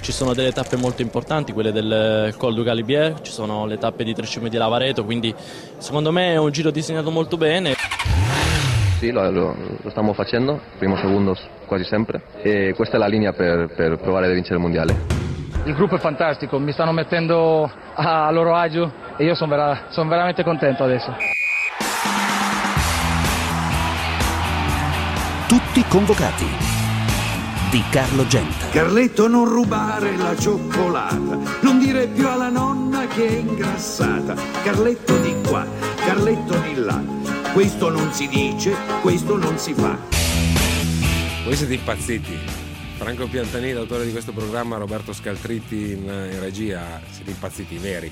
ci sono delle tappe molto importanti, quelle del Col du Galibier, ci sono le tappe di Trecime di Lavareto, quindi secondo me è un giro disegnato molto bene. Sì, lo stiamo facendo, primo, secondo quasi sempre, e questa è la linea per provare a vincere il mondiale. Il gruppo è fantastico, mi stanno mettendo a loro agio e io sono veramente contento adesso. Tutti convocati di Carlo Genta. Carletto, non rubare la cioccolata, non dire più alla nonna che è ingrassata. Carletto di qua, Carletto di là. Questo non si dice, questo non si fa. Voi siete impazziti. Franco Piantanini, l'autore di questo programma, Roberto Scaltritti in regia, siete impazziti veri.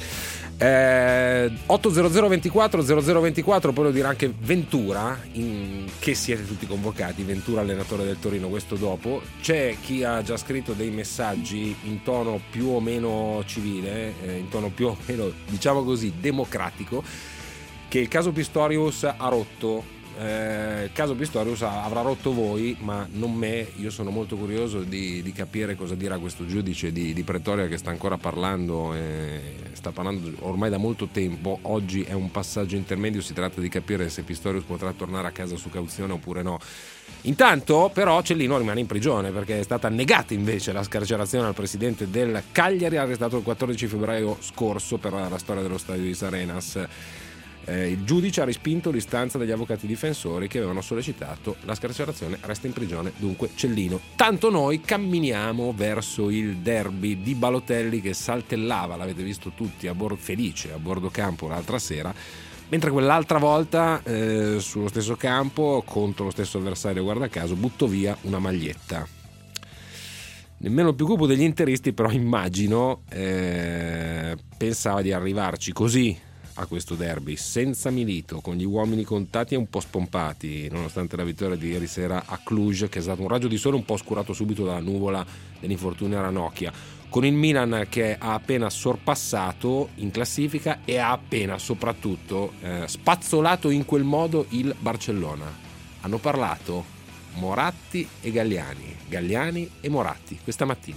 80024 0024, poi lo dirà anche Ventura, che siete tutti convocati. Ventura, allenatore del Torino, questo dopo. C'è chi ha già scritto dei messaggi in tono più o meno civile, in tono più o meno, diciamo così, democratico, che il caso Pistorius ha rotto. Il caso Pistorius avrà rotto voi, ma non me. Io sono molto curioso di capire cosa dirà questo giudice di Pretoria, che sta ancora parlando, sta parlando ormai da molto tempo. Oggi è un passaggio intermedio, si tratta di capire se Pistorius potrà tornare a casa su cauzione oppure no. Intanto però Cellino rimane in prigione, perché è stata negata invece la scarcerazione al presidente del Cagliari, arrestato il 14 febbraio scorso per la storia dello stadio di Sarenas. Il giudice ha respinto l'istanza degli avvocati difensori che avevano sollecitato la scarcerazione. Resta in prigione dunque Cellino. Tanto noi camminiamo verso il derby di Balotelli, che saltellava, l'avete visto tutti, felice a bordo campo l'altra sera, mentre quell'altra volta sullo stesso campo contro lo stesso avversario, guarda caso, buttò via una maglietta. Nemmeno il più cupo degli interisti però, immagino, pensava di arrivarci così a questo derby, senza Milito, con gli uomini contati e un po' spompati, nonostante la vittoria di ieri sera a Cluj, che è stato un raggio di sole un po' oscurato subito dalla nuvola dell'infortunio a Ranocchia, con il Milan che ha appena sorpassato in classifica e ha appena soprattutto spazzolato in quel modo il Barcellona. Hanno parlato Moratti e Galliani e Moratti questa mattina.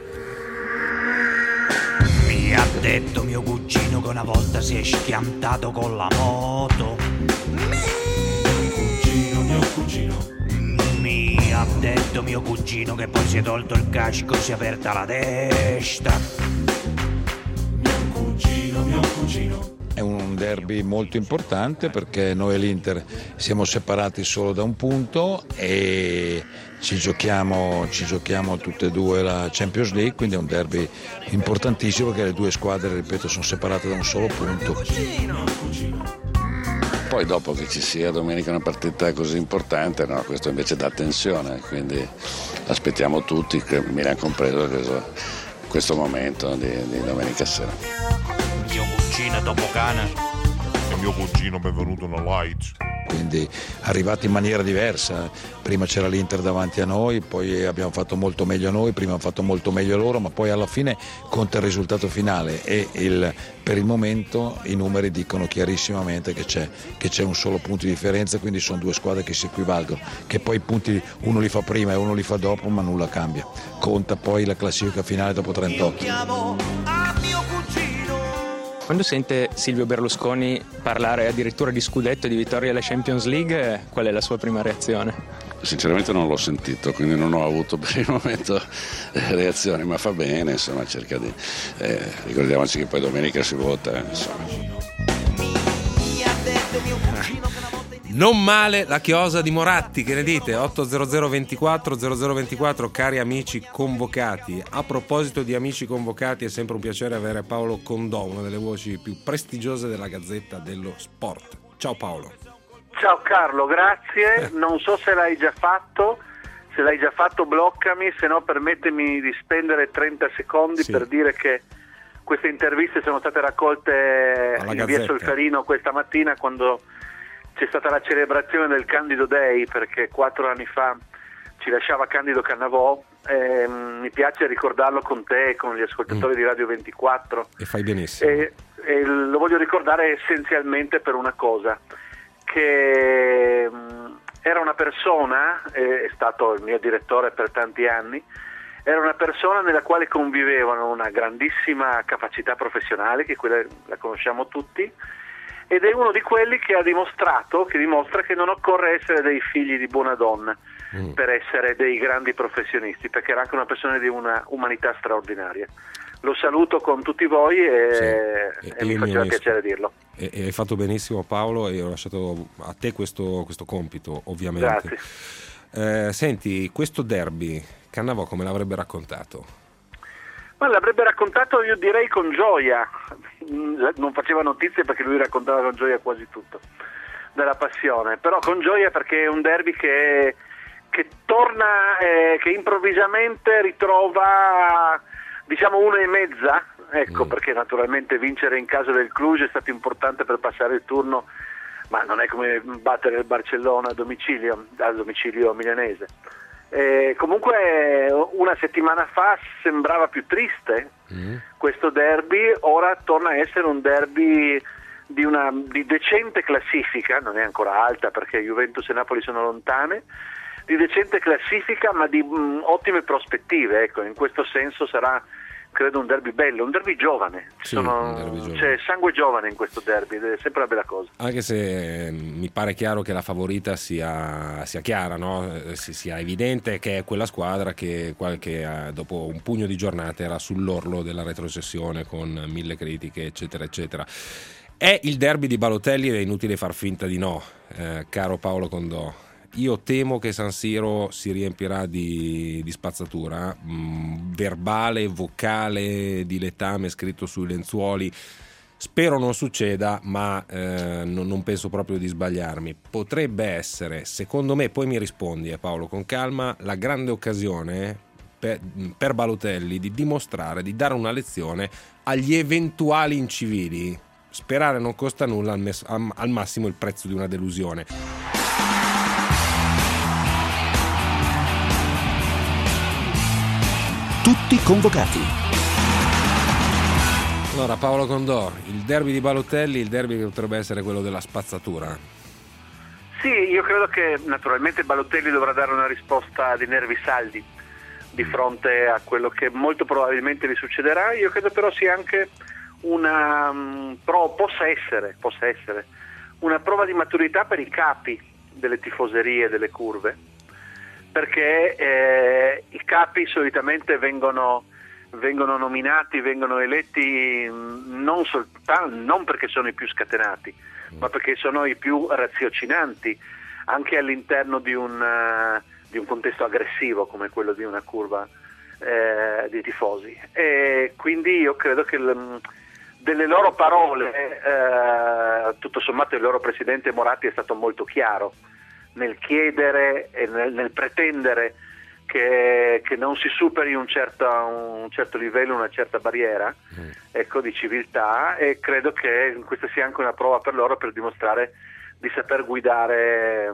Mi ha detto mio cugino che una volta si è schiantato con la moto. Mio cugino. Mi ha detto mio cugino che poi si è tolto il casco e si è aperta la testa. Mio cugino. È un derby molto importante perché noi e l'Inter siamo separati solo da un punto e ci giochiamo tutte e due la Champions League, quindi è un derby importantissimo perché le due squadre, ripeto, sono separate da un solo punto. Poi dopo che ci sia domenica una partita così importante, no, questo invece dà tensione, quindi aspettiamo tutti, Milan compreso, questo momento di domenica sera. Mio cugino Topocana e mio cugino benvenuto alla Light. Quindi arrivati in maniera diversa, prima c'era l'Inter davanti a noi, poi abbiamo fatto molto meglio noi, prima hanno fatto molto meglio loro, ma poi alla fine conta il risultato finale e per il momento i numeri dicono chiarissimamente che c'è un solo punto di differenza, quindi sono due squadre che si equivalgono, che poi i punti uno li fa prima e uno li fa dopo, ma nulla cambia, conta poi la classifica finale dopo 38. Quando sente Silvio Berlusconi parlare addirittura di scudetto e di vittoria alla Champions League, qual è la sua prima reazione? Sinceramente non l'ho sentito, quindi non ho avuto per il momento reazioni, ma fa bene, insomma, cerca di ricordiamoci che poi domenica si vota, insomma. Non male la chiosa di Moratti, che ne dite? 80024 0024, cari amici convocati. A proposito di amici convocati, è sempre un piacere avere Paolo Condò, una delle voci più prestigiose della Gazzetta dello Sport. Ciao Paolo. Ciao Carlo, grazie. Non so se l'hai già fatto. Se l'hai già fatto bloccami, se no permettimi di spendere 30 secondi per dire che queste interviste sono state raccolte in via Solferino questa mattina, quando c'è stata la celebrazione del Candido Day, perché 4 anni fa ci lasciava Candido Cannavò. Mi piace ricordarlo con te e con gli ascoltatori di Radio 24. E fai benissimo. E lo voglio ricordare essenzialmente per una cosa, che era una persona, è stato il mio direttore per tanti anni, era una persona nella quale convivevano una grandissima capacità professionale, che quella la conosciamo tutti, ed è uno di quelli che dimostra che non occorre essere dei figli di buona donna per essere dei grandi professionisti, perché era anche una persona di una umanità straordinaria. Lo saluto con tutti voi e mi faceva piacere dirlo. E hai fatto benissimo, Paolo, e ho lasciato a te questo compito, ovviamente. Grazie. Senti, questo derby Cannavò come l'avrebbe raccontato? Ma l'avrebbe raccontato, io direi, con gioia. Non faceva notizie perché lui raccontava con gioia quasi tutto della passione, però con gioia perché è un derby che torna, che improvvisamente ritrova, diciamo, 1,5, perché naturalmente vincere in casa del Cluj è stato importante per passare il turno, ma non è come battere il Barcellona a domicilio milanese. Comunque una settimana fa sembrava più triste questo derby, ora torna a essere un derby di decente classifica, non è ancora alta perché Juventus e Napoli sono lontane, di decente classifica ma di ottime prospettive, ecco, in questo senso sarà, credo, un derby bello, un derby giovane. C'è sangue giovane in questo derby ed è sempre una bella cosa. Anche se mi pare chiaro che la favorita sia chiara, no? Sia evidente che è quella squadra che dopo un pugno di giornate era sull'orlo della retrocessione con 1000 critiche, eccetera, eccetera. È il derby di Balotelli ed è inutile far finta di no, caro Paolo Condò. Io temo che San Siro si riempirà di spazzatura verbale, vocale, di letame scritto sui lenzuoli. Spero non succeda, ma non penso proprio di sbagliarmi. Potrebbe essere, secondo me, poi mi rispondi, Paolo, con calma, la grande occasione per Balotelli di dimostrare, di dare una lezione agli eventuali incivili. Sperare non costa nulla, al massimo il prezzo di una delusione. Tutti convocati. Allora, Paolo Condò, il derby di Balotelli, il derby che potrebbe essere quello della spazzatura. Sì, io credo che naturalmente Balotelli dovrà dare una risposta di nervi saldi di fronte a quello che molto probabilmente gli succederà. Io credo però sia anche possa essere una prova di maturità per i capi delle tifoserie, delle curve, perché i capi solitamente vengono nominati, vengono eletti non perché sono i più scatenati, ma perché sono i più raziocinanti anche all'interno di un contesto aggressivo come quello di una curva di tifosi. E quindi io credo che delle loro parole, tutto sommato il loro presidente Moratti è stato molto chiaro nel chiedere e nel pretendere che non si superi un certo livello, una certa barriera, ecco, di civiltà, e credo che questa sia anche una prova per loro per dimostrare di saper guidare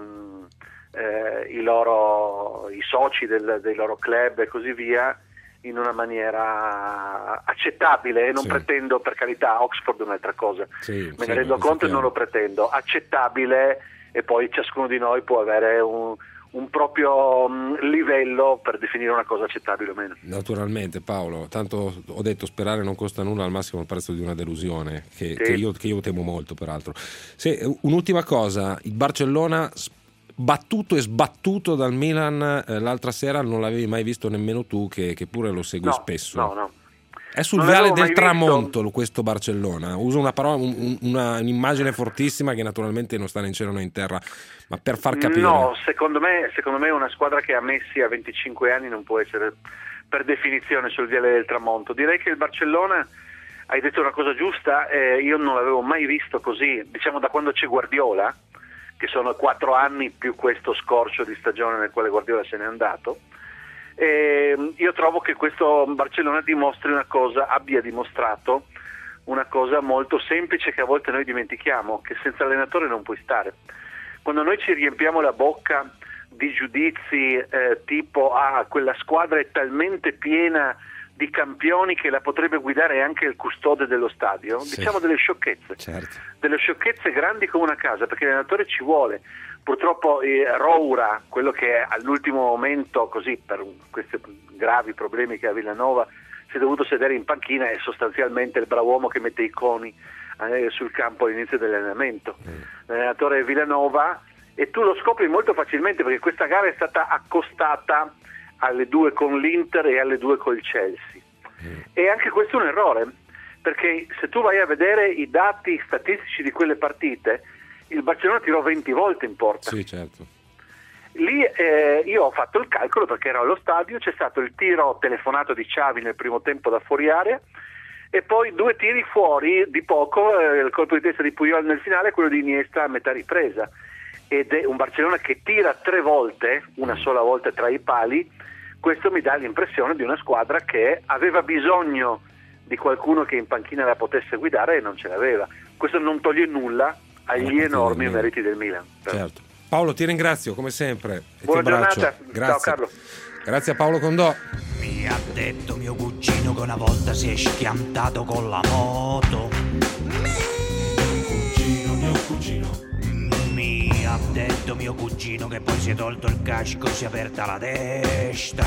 i soci dei loro club e così via in una maniera accettabile, e non pretendo, per carità, Oxford è un'altra cosa, me ne rendo conto e non lo pretendo, accettabile, e poi ciascuno di noi può avere un proprio livello per definire una cosa accettabile o meno. Naturalmente, Paolo, tanto ho detto, sperare non costa nulla, al massimo il prezzo di una delusione che io temo molto, peraltro. Un'ultima cosa, il Barcellona battuto e sbattuto dal Milan l'altra sera, non l'avevi mai visto nemmeno tu che pure lo segui spesso. No. È sul viale del tramonto questo Barcellona. Uso una parola, un'immagine fortissima che naturalmente non sta né in cielo né in terra, ma per far capire. No, secondo me una squadra che ha Messi a 25 anni non può essere per definizione sul viale del tramonto. Direi che il Barcellona, hai detto una cosa giusta, io non l'avevo mai visto così, diciamo da quando c'è Guardiola, che sono 4 anni più questo scorcio di stagione nel quale Guardiola se n'è andato. Io trovo che questo Barcellona abbia dimostrato una cosa molto semplice che a volte noi dimentichiamo, che senza allenatore non puoi stare. Quando noi ci riempiamo la bocca di giudizi tipo quella squadra è talmente piena di campioni che la potrebbe guidare anche il custode dello stadio, diciamo delle sciocchezze, delle sciocchezze grandi come una casa, perché l'allenatore ci vuole, Purtroppo Roura, quello che all'ultimo momento, così per questi gravi problemi che ha Villanova, si è dovuto sedere in panchina, è sostanzialmente il brav'uomo che mette i coni sul campo all'inizio dell'allenamento. L'allenatore è Villanova, e tu lo scopri molto facilmente perché questa gara è stata accostata alle 2 con l'Inter e alle 2 col Chelsea. E anche questo è un errore, perché se tu vai a vedere i dati statistici di quelle partite, il Barcellona tirò 20 volte in porta. Sì, certo. Lì io ho fatto il calcolo perché ero allo stadio, c'è stato il tiro telefonato di Xavi nel primo tempo da fuori area e poi 2 tiri fuori di poco, il colpo di testa di Puyol nel finale e quello di Iniesta a metà ripresa. Ed è un Barcellona che tira 3 volte, una sola volta tra i pali. Questo mi dà l'impressione di una squadra che aveva bisogno di qualcuno che in panchina la potesse guidare e non ce l'aveva. Questo non toglie nulla agli enormi meriti del Milan. Certo. Paolo, ti ringrazio come sempre. Buona giornata. Grazie. Ciao Carlo. Grazie a Paolo Condò. Mi ha detto mio cugino che una volta si è schiantato con la moto. Mio cugino. Mi ha detto mio cugino che poi si è tolto il casco, si è aperta la testa.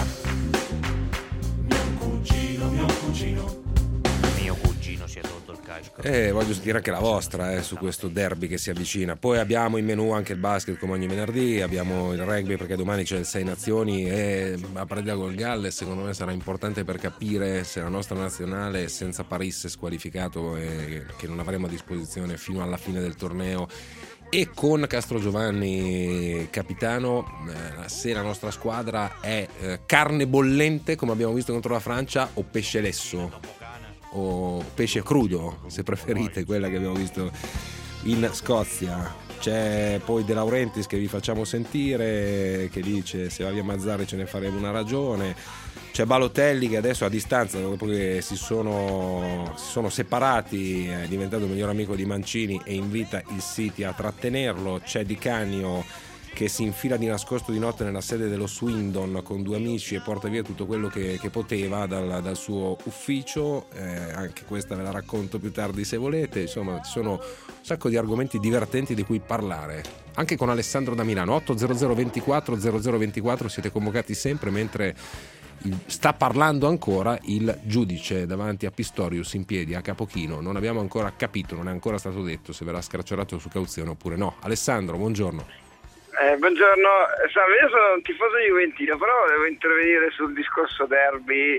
Mio cugino si è tolto il casco. Voglio sentire anche la vostra su questo derby che si avvicina. Poi abbiamo in menù anche il basket come ogni venerdì, abbiamo il rugby perché domani c'è il 6 Nazioni e la partita col Galles secondo me sarà importante per capire se la nostra nazionale senza Paris squalificato e che non avremo a disposizione fino alla fine del torneo e con Castrogiovanni capitano, se la nostra squadra è carne bollente come abbiamo visto contro la Francia o pesce lesso o pesce crudo se preferite, quella che abbiamo visto in Scozia. C'è poi De Laurentiis che vi facciamo sentire, che dice se va via Mazzarri ce ne faremo una ragione. C'è Balotelli che adesso a distanza, dopo che si sono separati, è diventato il miglior amico di Mancini e invita il City a trattenerlo. C'è Di Canio che si infila di nascosto di notte nella sede dello Swindon con 2 amici e porta via tutto quello che poteva dal suo ufficio. Anche questa ve la racconto più tardi se volete. Insomma, ci sono un sacco di argomenti divertenti di cui parlare anche con Alessandro da Milano. 800 24 0024, siete convocati sempre mentre sta parlando ancora il giudice davanti a Pistorius in piedi a Capochino. Non abbiamo ancora capito, non è ancora stato detto se verrà scarcerato su cauzione oppure no. Alessandro, buongiorno. Buongiorno, io sono un tifoso juventino, però volevo intervenire sul discorso derby,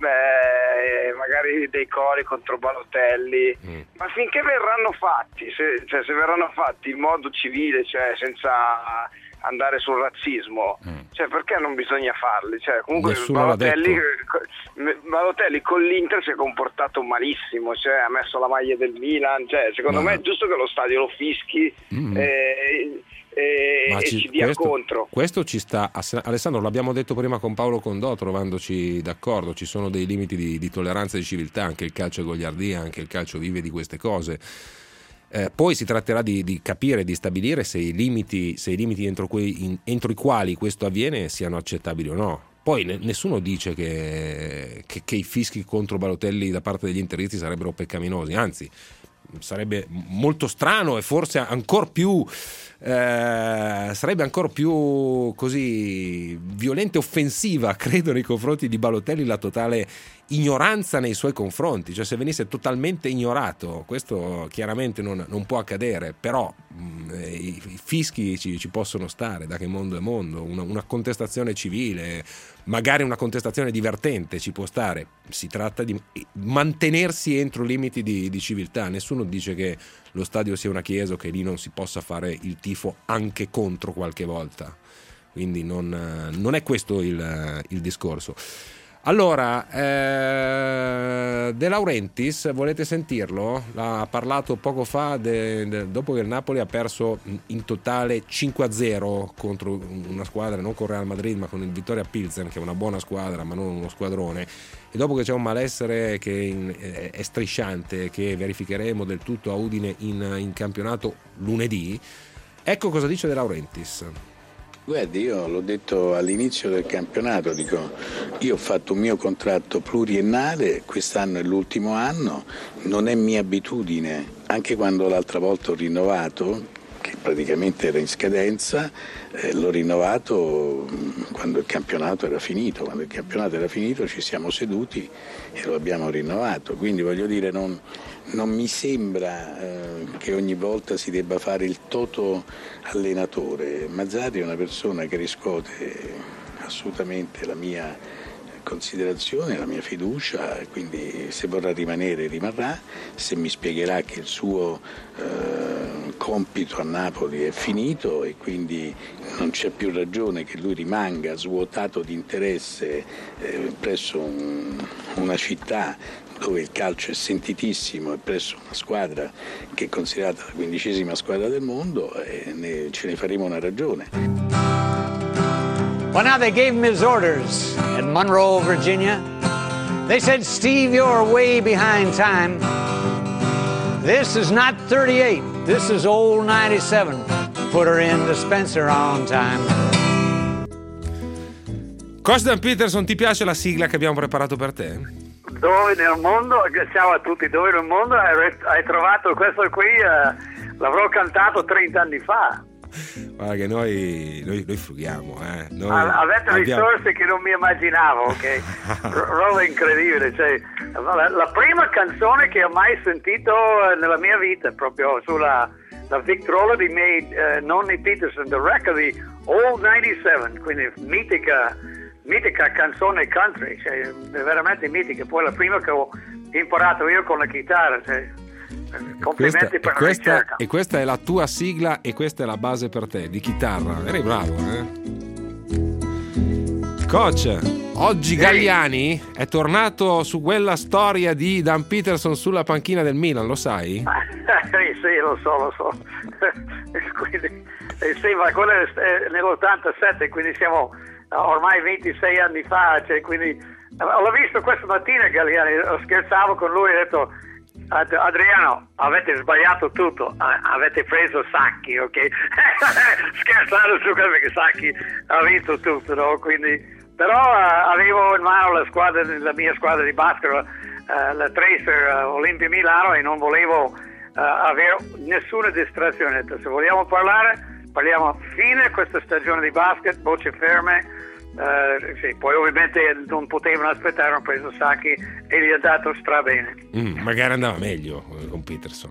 magari dei cori contro Balotelli, ma finché verranno fatti, se verranno fatti in modo civile, cioè senza andare sul razzismo, cioè perché non bisogna farli? Cioè, comunque Balotelli con l'Inter si è comportato malissimo, cioè ha messo la maglia del Milan, cioè secondo me è giusto che lo stadio lo fischi e ci dia contro. Questo ci sta, Alessandro, l'abbiamo detto prima con Paolo Condò, trovandoci d'accordo, ci sono dei limiti di tolleranza e di civiltà, anche il calcio è goliardia, anche il calcio vive di queste cose. Poi si tratterà di capire, di stabilire se i limiti entro i quali questo avviene siano accettabili o no. Poi nessuno dice che i fischi contro Balotelli da parte degli interisti sarebbero peccaminosi, anzi sarebbe molto strano e forse ancor più sarebbe ancora più così violenta e offensiva, credo, nei confronti di Balotelli la totale ignoranza nei suoi confronti, cioè se venisse totalmente ignorato, questo chiaramente non può accadere, però i fischi ci possono stare, da che mondo è mondo, una contestazione civile, magari una contestazione divertente ci può stare, si tratta di mantenersi entro limiti di civiltà. Nessuno dice che lo stadio sia una chiesa o che lì non si possa fare il tifo anche contro qualche volta, quindi non è questo il discorso. Allora, De Laurentiis, volete sentirlo? Ha parlato poco fa dopo che il Napoli ha perso in totale 5-0 contro una squadra, non con Real Madrid ma con il Vittoria Pilsen, che è una buona squadra ma non uno squadrone, e dopo che c'è un malessere che è strisciante, che verificheremo del tutto a Udine in campionato lunedì. Ecco cosa dice De Laurentiis. Guardi, io l'ho detto all'inizio del campionato, dico, io ho fatto un mio contratto pluriennale, quest'anno è l'ultimo anno, non è mia abitudine, anche quando l'altra volta ho rinnovato, che praticamente era in scadenza, l'ho rinnovato quando il campionato era finito. Quando il campionato era finito ci siamo seduti e lo abbiamo rinnovato, quindi voglio dire non mi sembra che ogni volta si debba fare il toto allenatore. Mazzarri è una persona che riscuote assolutamente la mia considerazione, la mia fiducia, quindi se vorrà rimanere rimarrà, se mi spiegherà che il suo compito a Napoli è finito e quindi non c'è più ragione che lui rimanga svuotato di interesse presso una città dove il calcio è sentitissimo e presso una squadra che è considerata la 15ª squadra del mondo, ce ne faremo una ragione. Well, now they gave him his orders at Monroe, Virginia. They said, Steve, you're way behind time. This is not 38. This is old 97. Put her in the Spencer on time. Coach Dan Peterson, ti piace la sigla che abbiamo preparato per te? Dove nel mondo, ciao a tutti, dove nel mondo hai trovato questo qui? L'avrò cantato 30 anni fa. Guarda che noi frughiamo, avete risorse che non mi immaginavo, ok? Roba incredibile, cioè, la prima canzone che ho mai sentito nella mia vita, proprio sulla Victrola di miei nonni Peterson, The Record di Old 97, quindi mitica canzone country, cioè veramente mitica. Poi la prima che ho imparato io con la chitarra, cioè, complimenti per la ricerca. E questa è la tua sigla e questa è la base per te di chitarra. Eri bravo, Coach, oggi Galliani è tornato su quella storia di Dan Peterson sulla panchina del Milan, lo sai? Sì, lo so. Quindi, sì, ma quello è nell'87, quindi siamo ormai 26 anni fa, cioè, quindi l'ho visto questa mattina Galliani, scherzavo con lui e ho detto: Adriano, avete sbagliato tutto, avete preso Sacchi, ok? Scherzando su quello, perché Sacchi ha vinto tutto, no? Quindi, però avevo in mano la mia squadra di basket, la Tracer Olimpia Milano, e non volevo avere nessuna distrazione. Se vogliamo parliamo a fine questa stagione di basket, voce ferme. Sì, poi ovviamente non potevano aspettare, hanno preso Sacchi e gli ha dato strabene. Magari andava meglio con Peterson.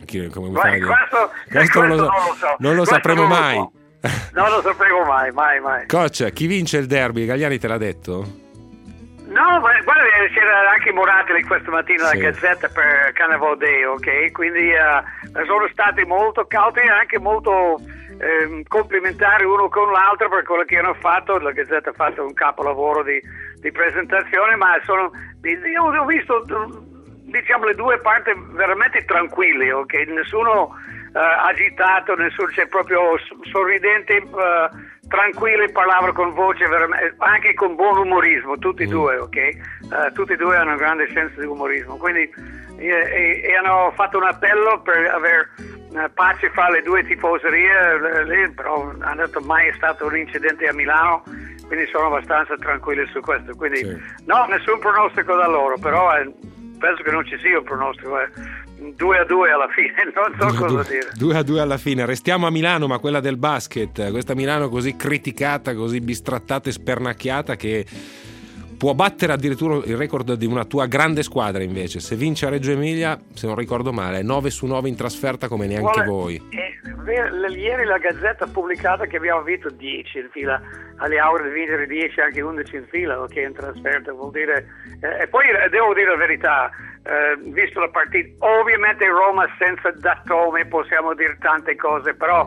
Questo non lo sapremo mai. Non lo sapevo mai. Coach, chi vince il derby? Galliani te l'ha detto? No, guarda, c'era anche Morateli questa mattina alla Gazzetta per Carnival Day, ok? Quindi sono stati molto cauti e anche molto complimentari uno con l'altro per quello che hanno fatto. La Gazzetta ha fatto un capolavoro di presentazione, ma io ho visto, diciamo, le due parti veramente tranquilli, ok? Nessuno agitato, nessuno, c'è proprio sorridente, tranquilli, parlavano con voce anche con buon umorismo, tutti e due, ok? Tutti e due hanno un grande senso di umorismo, quindi e hanno fatto un appello per avere pace fra le due tifoserie, però hanno detto mai è stato un incidente a Milano, quindi sono abbastanza tranquilli su questo, quindi no, nessun pronostico da loro, però penso che non ci sia un pronostico, 2-2 alla fine, non so cosa dire. 2-2 alla fine. Restiamo a Milano, ma quella del basket, questa Milano così criticata, così bistrattata e spernacchiata, che può battere addirittura il record di una tua grande squadra. Invece se vince a Reggio Emilia, se non ricordo male, 9-9 in trasferta come neanche voi. Ieri la Gazzetta ha pubblicato che abbiamo vinto 10 in fila, alle aure di vincere 10 anche 11 in fila, ok, in trasferta, vuol dire e poi devo dire la verità, visto la partita, ovviamente Roma senza Datome possiamo dire tante cose, però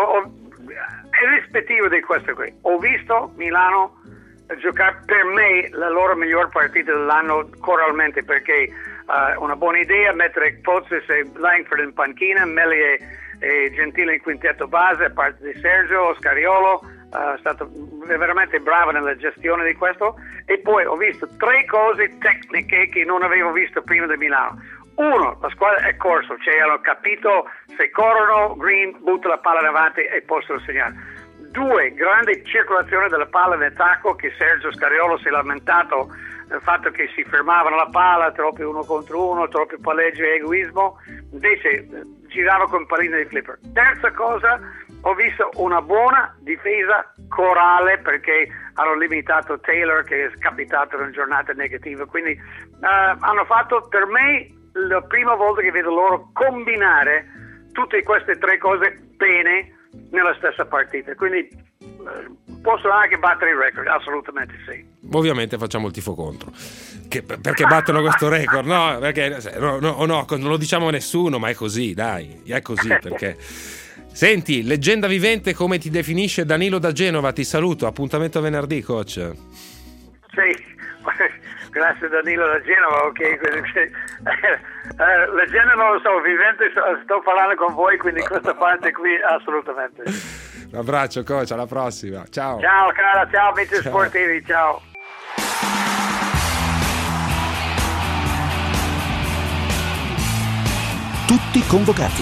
è rispettivo di questo qui. Ho visto Milano giocare per me la loro miglior partita dell'anno coralmente, perché una buona idea mettere Pozzi e Langford in panchina, Meli e Gentile in quintetto base, a parte di Sergio Scariolo, è stato veramente bravo nella gestione di questo. E poi ho visto 3 cose tecniche che non avevo visto prima di Milano. Uno, la squadra è corso, cioè hanno capito se corrono, Green butta la palla davanti e possono segnare. 2, grande circolazione della palla in attacco, che Sergio Scariolo si è lamentato del fatto che si fermavano la palla, troppi 1 contro 1, troppi palleggi e egoismo, invece girava con palline di flipper. Terza cosa, ho visto una buona difesa corale, perché hanno limitato Taylor, che è capitato in una giornata negativa, quindi hanno fatto, per me, la prima volta che vedo loro combinare tutte queste tre cose bene nella stessa partita, quindi possono anche battere il record, assolutamente sì. Ovviamente facciamo il tifo contro, perché battono questo record, no? Perché no, non lo diciamo a nessuno, ma è così, dai, è così. Perché senti, leggenda vivente, come ti definisce Danilo da Genova? Ti saluto, appuntamento venerdì, coach. Sì, grazie Danilo da Genova, ok. Leggenda non lo so, vivente sto parlando con voi, quindi questa parte qui assolutamente. Un abbraccio, coach, alla prossima. Ciao. Ciao cara, ciao amici sportivi, ciao. Tutti convocati.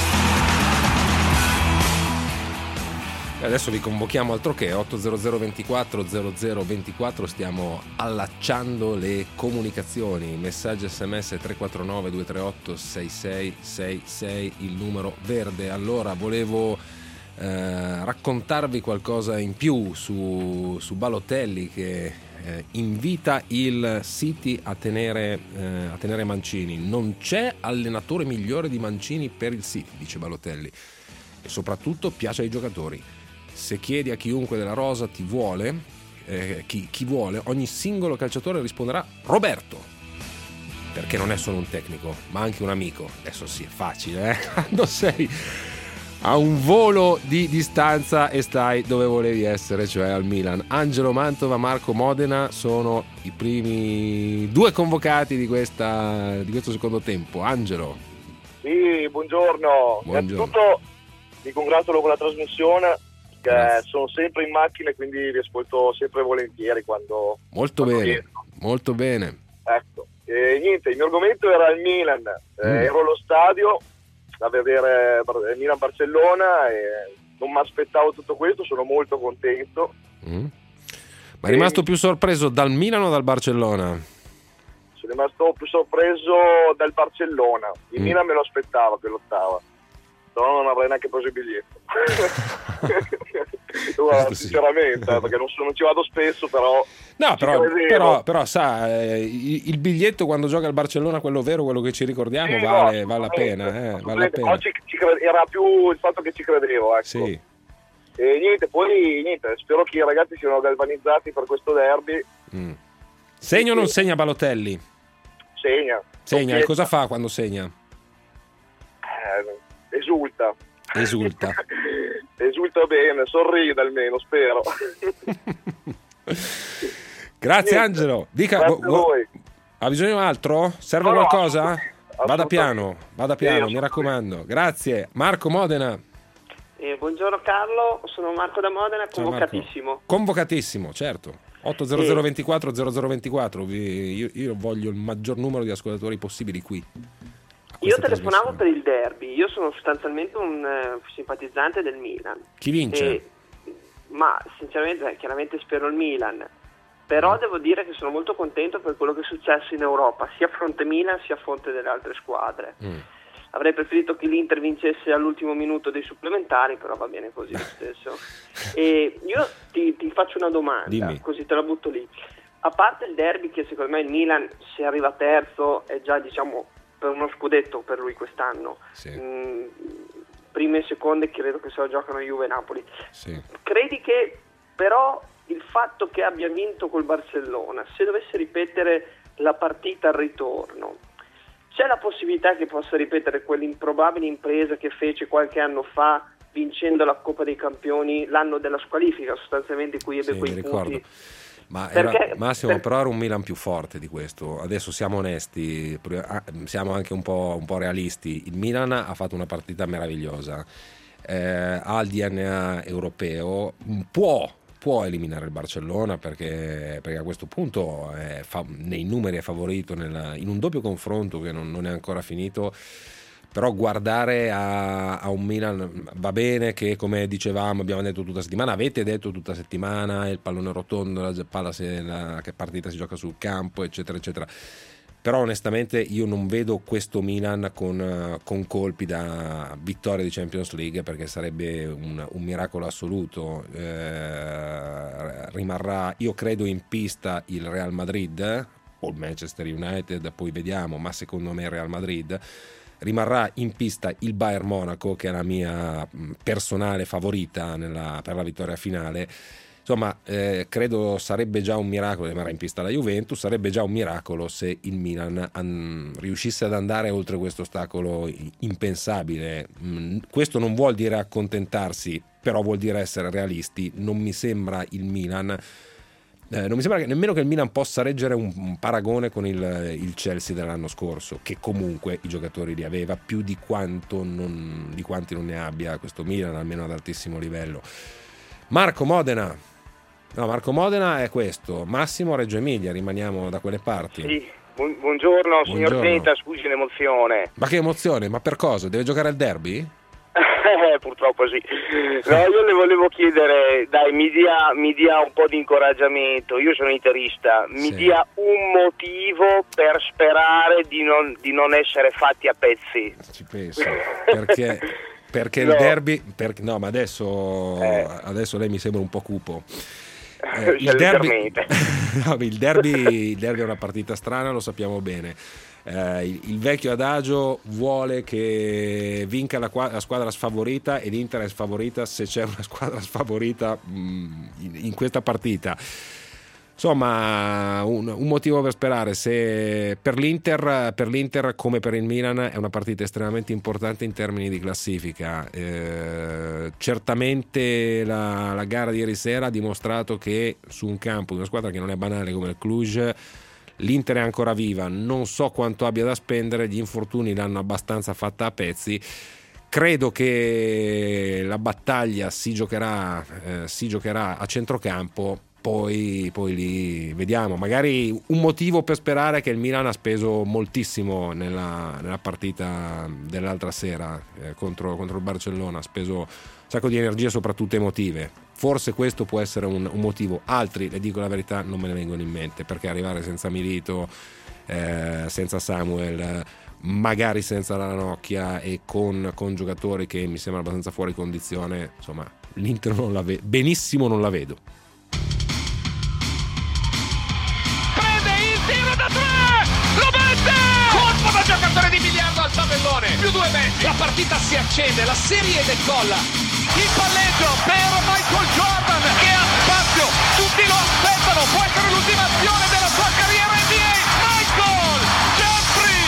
Adesso vi convochiamo altro che 800 24 00 24, stiamo allacciando le comunicazioni, messaggi SMS 349 238 6666, il numero verde. Allora volevo raccontarvi qualcosa in più su Balotelli, che invita il City a tenere Mancini. Non c'è allenatore migliore di Mancini per il City, dice Balotelli, e soprattutto piace ai giocatori. Se chiedi a chiunque della rosa chi vuole, ogni singolo calciatore risponderà Roberto, perché non è solo un tecnico ma anche un amico. Adesso sì, è facile, quando sei a un volo di distanza e stai dove volevi essere, cioè al Milan. Angelo Mantova, Marco Modena sono i primi due convocati di questo secondo tempo. Angelo. Sì, buongiorno. Innanzitutto mi congratulo con la trasmissione, che sono sempre in macchina e quindi vi ascolto sempre volentieri quando bene, riesco. Molto bene. Ecco, niente, il mio argomento era il Milan. Ero allo stadio a vedere Milan-Barcellona e non mi aspettavo tutto questo, sono molto contento. Ma è rimasto più sorpreso dal Milan o dal Barcellona? Sono rimasto più sorpreso dal Barcellona. Il Milan me lo aspettava che lottava, però non avrei neanche preso il biglietto. Sinceramente, perché non ci vado spesso, però però sa, il biglietto quando gioca il Barcellona, quello vero, quello che ci ricordiamo, vale la pena, vale la pena. Era più il fatto che ci credevo, ecco. Sì. E niente, spero che i ragazzi siano galvanizzati per questo derby. Segna o non segna Balotelli? Segna. E cosa fa quando segna? Esulta bene, sorride almeno, spero. Grazie Angelo. Dica, grazie a voi. Ha bisogno di altro? Serve qualcosa? Vada piano, mi raccomando. Grazie. Marco Modena. Buongiorno Carlo, sono Marco da Modena, convocatissimo. Convocatissimo, certo. 800 24 0024. Io voglio il maggior numero di ascoltatori possibili qui. Io telefonavo per il derby, io sono sostanzialmente un simpatizzante del Milan. Chi vince? Ma sinceramente chiaramente spero il Milan, però devo dire che sono molto contento per quello che è successo in Europa, sia a fronte Milan sia a fronte delle altre squadre. Avrei preferito che l'Inter vincesse all'ultimo minuto dei supplementari, però va bene così lo stesso. E io ti faccio una domanda, dimmi. Così te la butto lì. A parte il derby, che secondo me il Milan, se arriva terzo, è già per uno scudetto per lui quest'anno. Sì. Prime e seconde credo che se lo giocano Juve e Napoli. Sì. Credi che però il fatto che abbia vinto col Barcellona, se dovesse ripetere la partita al ritorno, c'è la possibilità che possa ripetere quell'improbabile impresa che fece qualche anno fa vincendo la Coppa dei Campioni, l'anno della squalifica sostanzialmente, in cui ebbe quei punti? Massimo, però era un Milan più forte di questo. Adesso siamo onesti, siamo anche un po' realisti. Il Milan ha fatto una partita meravigliosa, ha il DNA europeo, può eliminare il Barcellona perché a questo punto nei numeri è favorito in un doppio confronto che non è ancora finito. Però guardare a un Milan, va bene che, come dicevamo, abbiamo detto tutta settimana, avete detto tutta settimana, il pallone rotondo, la palla che partita si gioca sul campo, eccetera eccetera, però onestamente io non vedo questo Milan con colpi da vittoria di Champions League, perché sarebbe un miracolo assoluto. Rimarrà, io credo, in pista il Real Madrid o il Manchester United, poi vediamo, ma secondo me il Real Madrid. Rimarrà in pista il Bayern Monaco, che è la mia personale favorita per la vittoria finale. Insomma, credo sarebbe già un miracolo. Rimarrà in pista la Juventus, sarebbe già un miracolo se il Milan riuscisse ad andare oltre questo ostacolo impensabile. Questo non vuol dire accontentarsi, però vuol dire essere realisti. Non mi sembra il Milan, non mi sembra nemmeno che il Milan possa reggere un paragone con il Chelsea dell'anno scorso, che comunque i giocatori li aveva più di quanti non ne abbia questo Milan, almeno ad altissimo livello. Marco Modena è questo, Massimo Reggio Emilia, rimaniamo da quelle parti. Sì, buongiorno signor Zenta, scusi l'emozione. Ma che emozione, ma per cosa? Deve giocare il derby? Purtroppo sì. No, io le volevo chiedere, dai, mi dia un po' di incoraggiamento. Io sono interista, mi dia un motivo per sperare di non essere fatti a pezzi. Ci penso, perché no. Il derby, no, ma adesso lei mi sembra un po' cupo. Il derby è una partita strana, lo sappiamo bene. Il vecchio adagio vuole che vinca la squadra sfavorita, e l'Inter è sfavorita se c'è una squadra sfavorita in questa partita. Insomma, un motivo per sperare. Se per l'Inter come per il Milan è una partita estremamente importante in termini di classifica. Certamente la gara di ieri sera ha dimostrato che su un campo di una squadra che non è banale come il Cluj, l'Inter è ancora viva. Non so quanto abbia da spendere, gli infortuni l'hanno abbastanza fatta a pezzi. Credo che la battaglia si giocherà a centrocampo. Poi lì vediamo, magari un motivo per sperare è che il Milan ha speso moltissimo nella partita dell'altra sera contro il Barcellona, ha speso un sacco di energie, soprattutto emotive. Forse questo può essere un motivo. Altri, le dico la verità, non me ne vengono in mente, perché arrivare senza Milito, senza Samuel, magari senza la Ranocchia e con giocatori che mi sembrano abbastanza fuori condizione, insomma l'Inter benissimo non la vedo. Giocatore di biliardo al tabellone, più 2 metri, la partita si accende, la serie decolla, il palleggio per Michael Jordan che ha spazio, tutti lo aspettano, può essere l'ultima azione della sua carriera NBA, Michael Jeffrey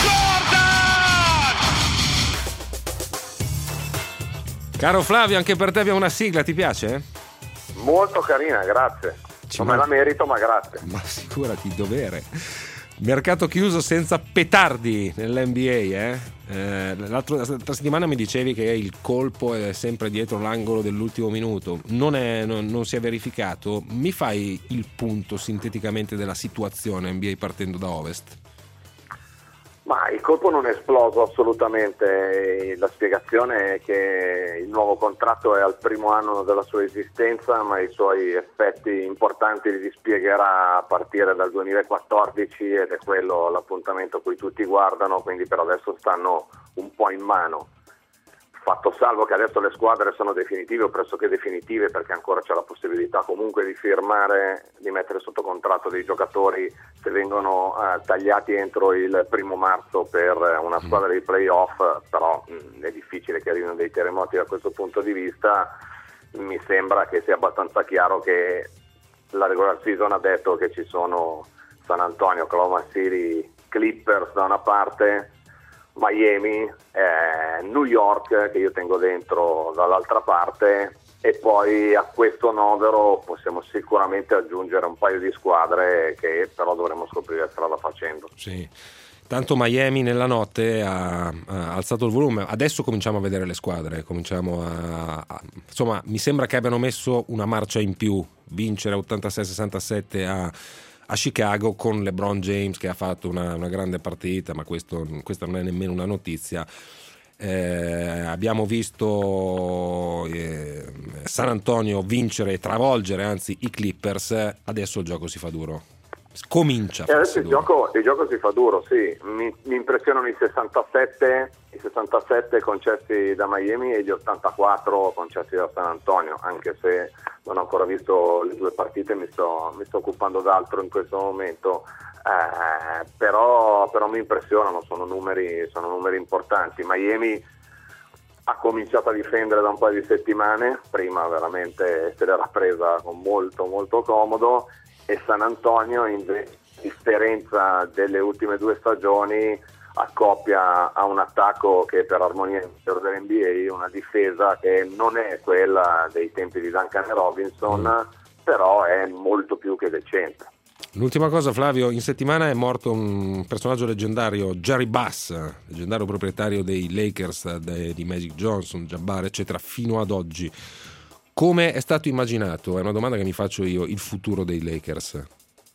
Jordan! Caro Flavio, anche per te abbiamo una sigla, ti piace? Molto carina, grazie. Non me la merito, ma grazie. Ma figurati, dovere. Mercato chiuso senza petardi nell'NBA, l'altra settimana mi dicevi che il colpo è sempre dietro l'angolo dell'ultimo minuto, non si è verificato. Mi fai il punto sinteticamente della situazione NBA partendo da Ovest? Ma il colpo non è esploso assolutamente, la spiegazione è che il nuovo contratto è al primo anno della sua esistenza, ma i suoi effetti importanti li dispiegherà a partire dal 2014 ed è quello l'appuntamento a cui tutti guardano, quindi per adesso stanno un po' in mano. Fatto salvo che adesso le squadre sono definitive o pressoché definitive, perché ancora c'è la possibilità comunque di firmare, di mettere sotto contratto dei giocatori se vengono tagliati entro il 1 marzo per una squadra di playoff, però è difficile che arrivino dei terremoti da questo punto di vista. Mi sembra che sia abbastanza chiaro che la regular season ha detto che ci sono San Antonio, Oklahoma City, Clippers da una parte, Miami, New York che io tengo dentro dall'altra parte, e poi a questo novero possiamo sicuramente aggiungere un paio di squadre che però dovremo scoprire strada facendo. Sì. Tanto Miami nella notte ha alzato il volume, adesso cominciamo a vedere le squadre, insomma mi sembra che abbiano messo una marcia in più, vincere 86-67 a Chicago con LeBron James che ha fatto una grande partita, ma questa non è nemmeno una notizia. Abbiamo visto San Antonio vincere e travolgere anzi i Clippers, adesso il gioco si fa duro. comincia. Adesso il gioco si fa duro, sì. Mi impressionano i 67 concessi da Miami e gli 84 concessi da San Antonio, anche se non ho ancora visto le due partite, mi sto occupando d'altro in questo momento. Però mi impressionano, sono numeri importanti. Miami ha cominciato a difendere da un paio di settimane, prima veramente se l'era presa con molto molto comodo, e San Antonio invece, a differenza delle ultime 2 stagioni, accoppia a un attacco che per armonia dell'NBA, una difesa che non è quella dei tempi di Duncan e Robinson, però è molto più che decente. L'ultima cosa, Flavio, in settimana è morto un personaggio leggendario, Jerry Buss, leggendario proprietario dei Lakers, di Magic Johnson, Jabbar, eccetera, fino ad oggi. Come è stato immaginato? È una domanda che mi faccio io, il futuro dei Lakers.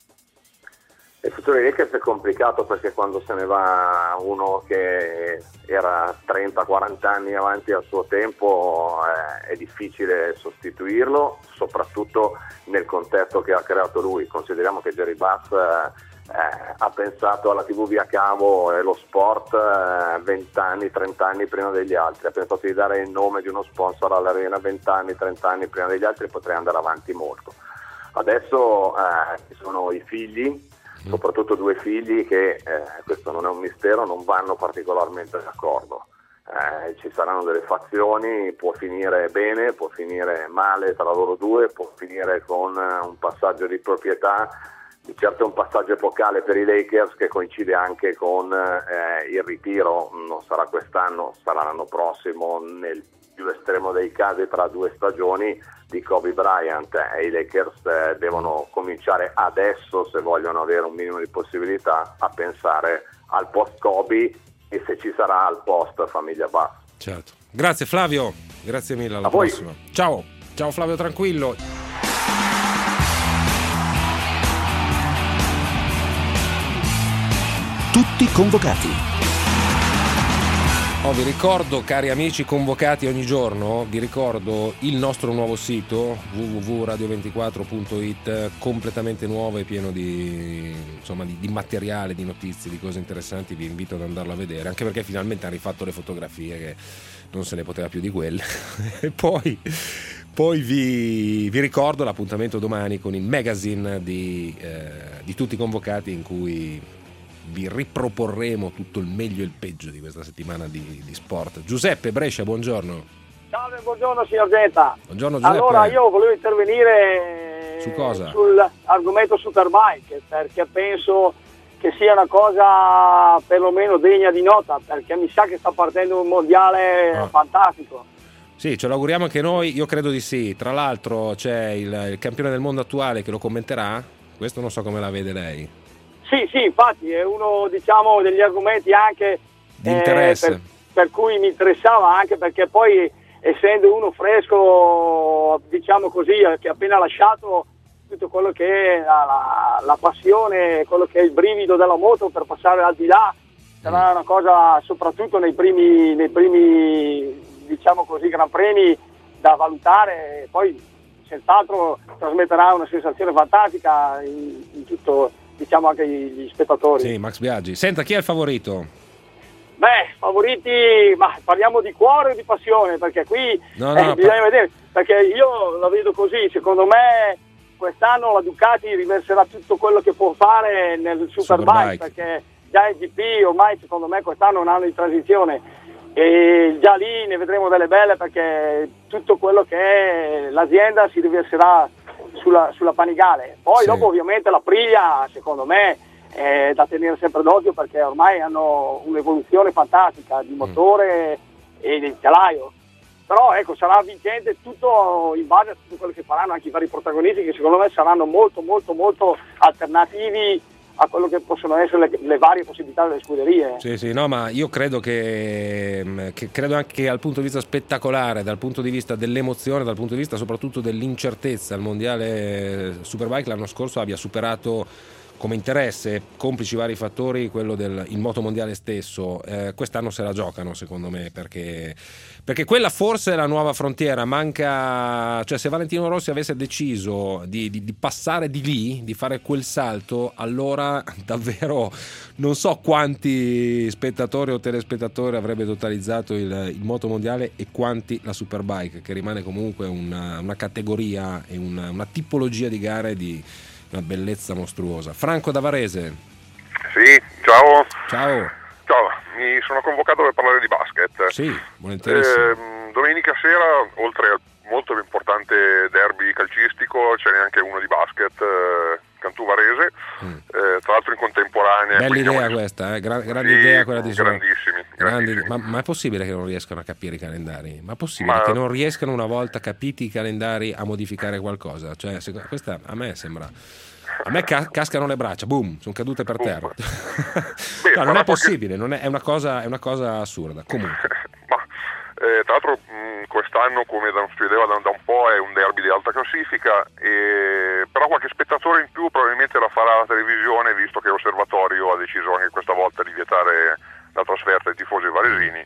Il futuro dei Lakers è complicato perché quando se ne va uno che era 30-40 anni avanti al suo tempo è difficile sostituirlo, soprattutto nel contesto che ha creato lui. Consideriamo che Jerry Buss ha pensato alla TV via cavo e lo sport 20 anni, 30 anni prima degli altri, ha pensato di dare il nome di uno sponsor all'arena 20 anni, 30 anni prima degli altri, e potrei andare avanti molto. Adesso ci sono i figli, soprattutto 2 figli che, questo non è un mistero, non vanno particolarmente d'accordo. Ci saranno delle fazioni, può finire bene, può finire male tra loro due, può finire con un passaggio di proprietà. Di certo è un passaggio epocale per i Lakers che coincide anche con il ritiro, non sarà quest'anno, sarà l'anno prossimo, nel più estremo dei casi tra 2 stagioni, di Kobe Bryant, e i Lakers devono cominciare adesso, se vogliono avere un minimo di possibilità, a pensare al post Kobe e se ci sarà al post famiglia Buss. Certo. Grazie Flavio, grazie mille, alla prossima. Ciao Flavio Tranquillo. Tutti convocati. Vi ricordo, cari amici convocati ogni giorno, vi ricordo il nostro nuovo sito www.radio24.it, completamente nuovo e pieno di materiale, di notizie, di cose interessanti. Vi invito ad andarlo a vedere, anche perché finalmente hanno rifatto le fotografie, che non se ne poteva più di quelle. E poi vi ricordo l'appuntamento domani con il magazine di Tutti convocati, in cui vi riproporremo tutto il meglio e il peggio di questa settimana di sport. Giuseppe Brescia, buongiorno. Salve, buongiorno signor Genta. Buongiorno Giuseppe. Allora io volevo intervenire su cosa? Sull'argomento Superbike, perché penso che sia una cosa perlomeno degna di nota, perché mi sa che sta partendo un mondiale fantastico. Sì, ce lo auguriamo anche noi, io credo di sì. Tra l'altro c'è il campione del mondo attuale che lo commenterà, questo non so come la vede lei. Sì, infatti è uno, degli argomenti anche di interesse, per cui mi interessava, anche perché poi, essendo uno fresco, diciamo così, che ha appena lasciato tutto quello che è la passione, quello che è il brivido della moto, per passare al di là, sarà una cosa, soprattutto nei primi diciamo così, gran premi da valutare. Poi senz'altro trasmetterà una sensazione fantastica in tutto, diciamo, anche gli spettatori. Sì, Max Biaggi. Senta, chi è il favorito? Favoriti, ma parliamo di cuore o di passione? Perché qui bisogna vedere, perché io la vedo così, secondo me quest'anno la Ducati riverserà tutto quello che può fare nel Superbike, perché già il GP ormai secondo me quest'anno è un anno di transizione e già lì ne vedremo delle belle, perché tutto quello che è l'azienda si riverserà sulla Panigale. Poi dopo ovviamente la Aprilia secondo me è da tenere sempre d'occhio, perché ormai hanno un'evoluzione fantastica di motore e di telaio. Però ecco, sarà vincente tutto in base a tutto quello che faranno anche i vari protagonisti, che secondo me saranno molto molto molto alternativi a quello che possono essere le varie possibilità delle scuderie. Sì, no, ma io credo che credo anche dal punto di vista spettacolare, dal punto di vista dell'emozione, dal punto di vista soprattutto dell'incertezza, il mondiale Superbike l'anno scorso abbia superato come interesse, complici vari fattori, quello del il motomondiale stesso, quest'anno se la giocano secondo me, perché quella forse è la nuova frontiera. Manca, cioè se Valentino Rossi avesse deciso di passare di lì, di fare quel salto, allora davvero non so quanti spettatori o telespettatori avrebbe totalizzato il motomondiale e quanti la Superbike, che rimane comunque una categoria e una tipologia di gare di una bellezza mostruosa. Franco da Varese. Sì, ciao. Ciao. Ciao, mi sono convocato per parlare di basket. Sì, volentierissimo. Domenica sera, oltre al molto importante derby calcistico, c'è neanche uno di basket, Cantù Varese, tra l'altro in contemporanea. Bella idea questa, grande idea quella di grandissimi. Ma è possibile che non riescano a capire i calendari? Ma è possibile che non riescano, una volta capiti i calendari, a modificare qualcosa? Cioè, questa a me sembra... A me cascano le braccia, boom, sono cadute per terra. No, non è possibile, è una cosa assurda. Comunque. Tra l'altro quest'anno, come si vedeva da un po', è un derby di alta classifica, però qualche spettatore in più probabilmente la farà la televisione, visto che l'Osservatorio ha deciso anche questa volta di vietare la trasferta dei tifosi varesini.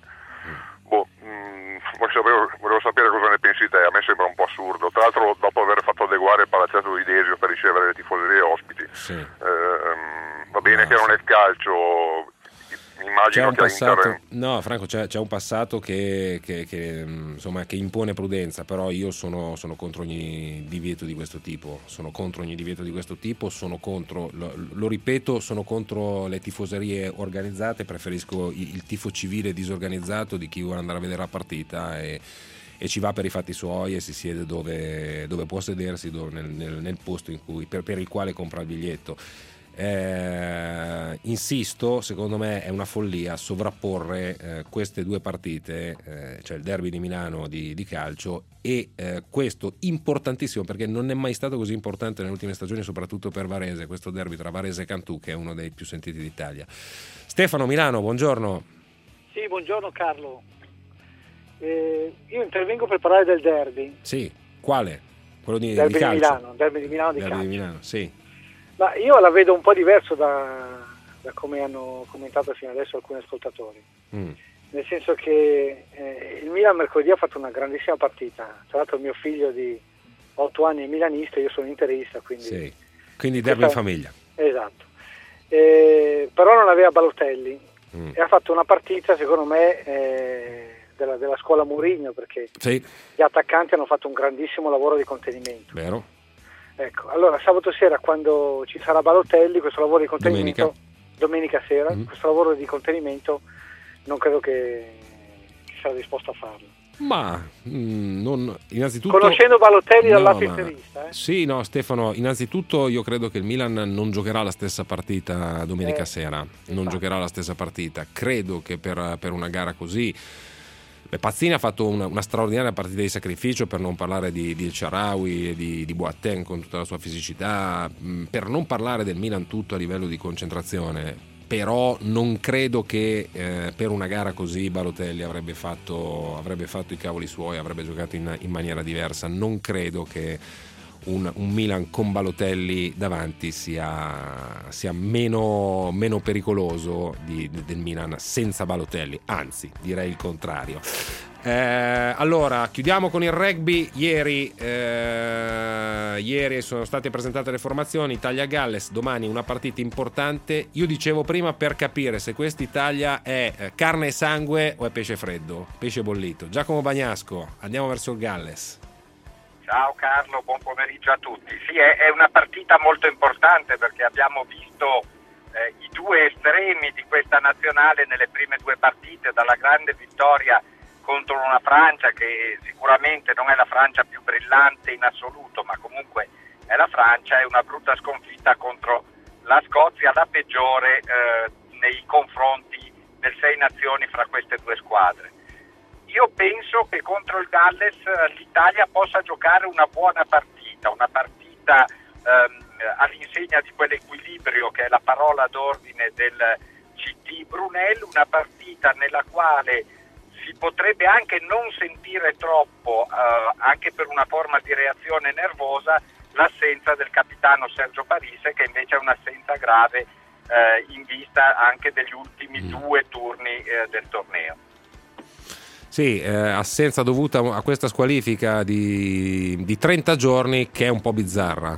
Volevo sapere cosa ne pensi te. A me sembra un po' assurdo, tra l'altro dopo aver fatto adeguare il palazzetto di Desio per ricevere le tifoserie ospiti. Va bene che non è il calcio, immagino c'è un che passato, no Franco, c'è un passato che insomma, che impone prudenza, però io sono contro ogni divieto di questo tipo, sono contro lo ripeto, sono contro le tifoserie organizzate, preferisco il tifo civile disorganizzato di chi vuole andare a vedere la partita e ci va per i fatti suoi e si siede dove può sedersi, nel posto in cui, per il quale compra il biglietto. Insisto, secondo me è una follia sovrapporre queste due partite, cioè il derby di Milano di calcio e questo importantissimo, perché non è mai stato così importante nelle ultime stagioni, soprattutto per Varese, questo derby tra Varese e Cantù, che è uno dei più sentiti d'Italia. Stefano, Milano, buongiorno. Sì, buongiorno Carlo. Io intervengo per parlare del derby. Sì, quale? Quello di derby calcio? Di Milano, derby di Milano di derby calcio. Di Milano, sì. Ma io la vedo un po' diverso da come hanno commentato fino adesso alcuni ascoltatori. Nel senso che il Milan mercoledì ha fatto una grandissima partita. Tra l'altro mio figlio di 8 anni è milanista, io sono interista, quindi... Sì. Quindi derby in famiglia. Esatto. Però non aveva Balotelli e ha fatto una partita, secondo me... Della scuola Mourinho, perché gli attaccanti hanno fatto un grandissimo lavoro di contenimento. Vero. Ecco, allora sabato sera, quando ci sarà Balotelli, questo lavoro di contenimento, domenica sera, questo lavoro di contenimento non credo che sarà disposto a farlo. Ma innanzitutto, conoscendo Balotelli dal lato interista, Sì, no, Stefano, innanzitutto io credo che il Milan non giocherà la stessa partita domenica sera, non giocherà la stessa partita. Credo che per una gara così Pazzini ha fatto una straordinaria partita di sacrificio, per non parlare di El Shaarawy e di Boateng con tutta la sua fisicità, per non parlare del Milan tutto a livello di concentrazione. Però non credo che per una gara così Balotelli avrebbe fatto i cavoli suoi, avrebbe giocato in maniera diversa. Non credo che un Milan con Balotelli davanti sia meno pericoloso del Milan senza Balotelli, anzi direi il contrario. Allora chiudiamo con il rugby. Ieri sono state presentate le formazioni Italia-Galles, domani una partita importante. Io dicevo prima, per capire se quest'Italia è carne e sangue o è pesce freddo, pesce bollito. Giacomo Bagnasco, andiamo verso il Galles. Ciao Carlo, buon pomeriggio a tutti. Sì, è una partita molto importante, perché abbiamo visto i due estremi di questa nazionale nelle prime due partite, dalla grande vittoria contro una Francia che sicuramente non è la Francia più brillante in assoluto, ma comunque è la Francia, e una brutta sconfitta contro la Scozia, la peggiore nei confronti del Sei Nazioni fra queste due squadre. Io penso che contro il Galles l'Italia possa giocare una buona partita, all'insegna di quell'equilibrio che è la parola d'ordine del CT Brunel, una partita nella quale si potrebbe anche non sentire troppo, anche per una forma di reazione nervosa, l'assenza del capitano Sergio Parisse, che invece è un'assenza grave in vista anche degli ultimi 2 turni del torneo. Sì, assenza dovuta a questa squalifica di 30 giorni che è un po' bizzarra.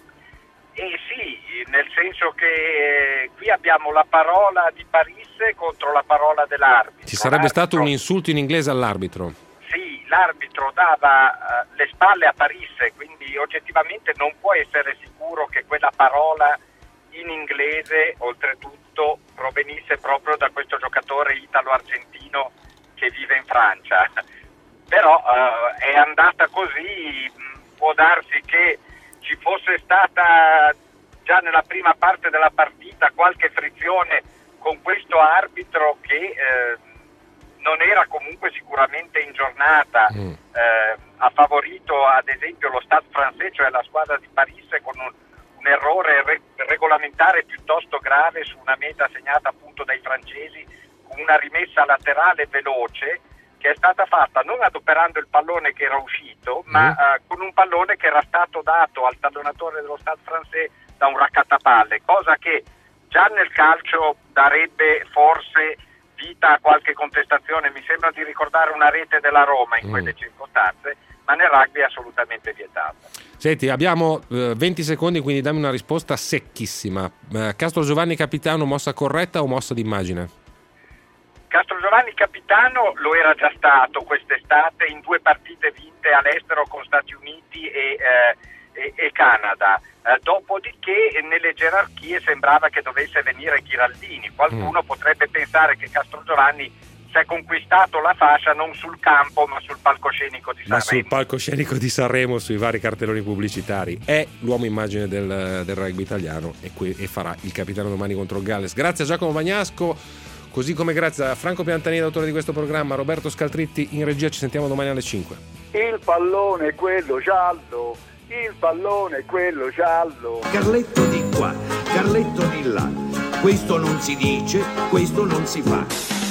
Sì, nel senso che qui abbiamo la parola di Parisse contro la parola dell'arbitro. Ci sarebbe stato un insulto in inglese all'arbitro. Sì, l'arbitro dava le spalle a Parisse, quindi oggettivamente non può essere sicuro che quella parola in inglese, oltretutto, provenisse proprio da questo giocatore italo-argentino che vive in Francia. Però è andata così, può darsi che ci fosse stata già nella prima parte della partita qualche frizione con questo arbitro che non era comunque sicuramente in giornata, ha favorito ad esempio lo Stade Français, cioè la squadra di Parisse, con un errore regolamentare piuttosto grave su una meta segnata appunto dai francesi, con una rimessa laterale veloce che è stata fatta non adoperando il pallone che era uscito, ma con un pallone che era stato dato al tallonatore dello Stade Français da un raccattapalle, cosa che già nel calcio darebbe forse vita a qualche contestazione. Mi sembra di ricordare una rete della Roma in quelle circostanze, ma nel rugby è assolutamente vietata. Senti, abbiamo 20 secondi, quindi dammi una risposta secchissima. Castrogiovanni capitano, mossa corretta o mossa d'immagine? Castrogiovanni capitano lo era già stato quest'estate in 2 partite vinte all'estero con Stati Uniti e Canada. Dopodiché nelle gerarchie sembrava che dovesse venire Ghiraldini. Qualcuno potrebbe pensare che Castrogiovanni si è conquistato la fascia non sul campo ma sul palcoscenico di Sanremo. Ma sul palcoscenico di Sanremo, sui vari cartelloni pubblicitari. È l'uomo immagine del rugby italiano e farà il capitano domani contro il Galles. Grazie a Giacomo Bagnasco, così come grazie a Franco Piantanini, autore di questo programma, Roberto Scaltritti in regia. Ci sentiamo domani alle 5. Il pallone è quello giallo, il pallone è quello giallo. Carletto di qua, Carletto di là. Questo non si dice, questo non si fa.